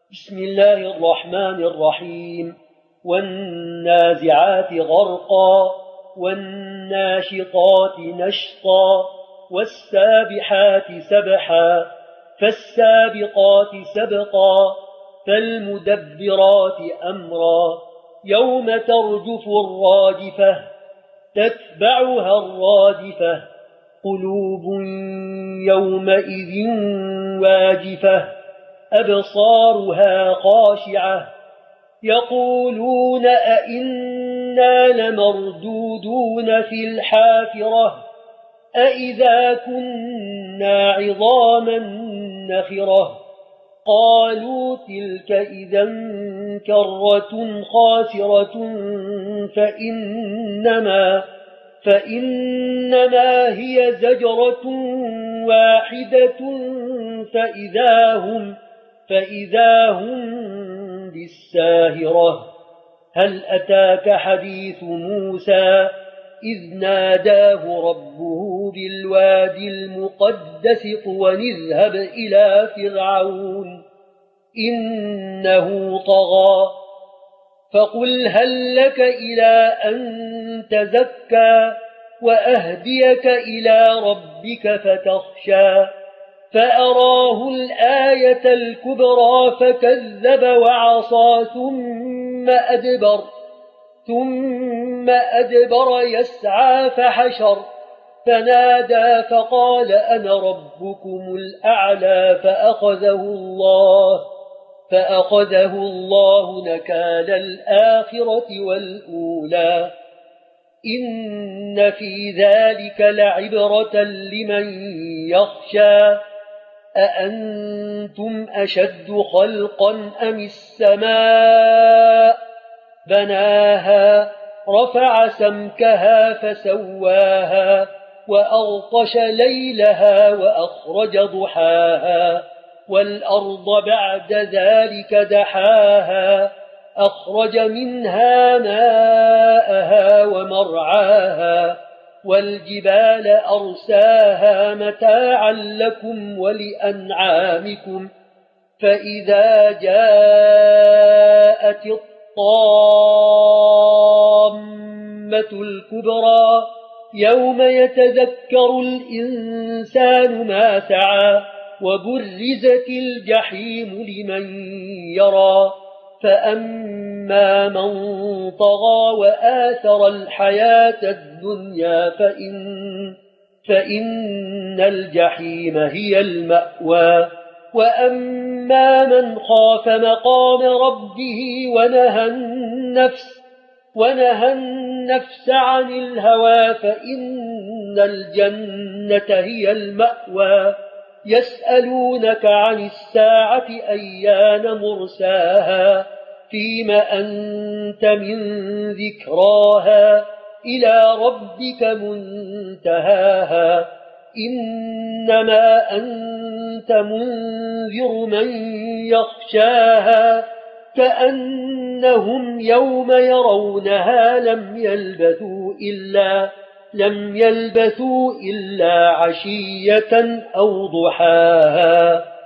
بسم الله الرحمن الرحيم والنازعات غرقا والناشطات نشطا والسابحات سبحا فالسابقات سبقا فالمدبرات أمرا يوم ترجف الراجفة تتبعها الرادفة قلوب يومئذ واجفة أبصارها خاشعة يقولون أئنا لمردودون في الحافرة أئذا كنا عظاما نخرة قالوا تلك إذا كرة خاسرة فإنما هي زجرة واحدة فإذا هم بالساهرة هل أتاك حديث موسى إذ ناداه ربه بالوادي المقدس طوى اذهب إلى فرعون إنه طغى فقل هل لك إلى أن تزكى وأهديك إلى ربك فتخشى فأراه الآية الكبرى فكذب وعصى ثم أدبر يسعى فحشر فنادى فقال أنا ربكم الأعلى فأخذه الله نكال الآخرة والأولى إن في ذلك لعبرة لمن يخشى أأنتم أشد خلقا أم السماء بناها رفع سمكها فسواها وأغطش ليلها وأخرج ضحاها والأرض بعد ذلك دحاها أخرج منها ماءها ومرعاها والجبال أرساها متاعا لكم ولأنعامكم فإذا جاءت الطامة الكبرى يوم يتذكر الإنسان ما سعى وبرزت الجحيم لمن يرى فأما من طغى وآثر الحياة الدنيا فإن الجحيم هي المأوى وأما من خاف مقام ربه ونهى النفس عن الهوى فإن الجنة هي المأوى يسألونك عن الساعة أيان مرساها فيم أنت من ذكراها إلى ربك منتهاها إنما أنت منذر من يخشاها كأنهم يوم يرونها لم يلبثوا إلا عشية أو ضحاها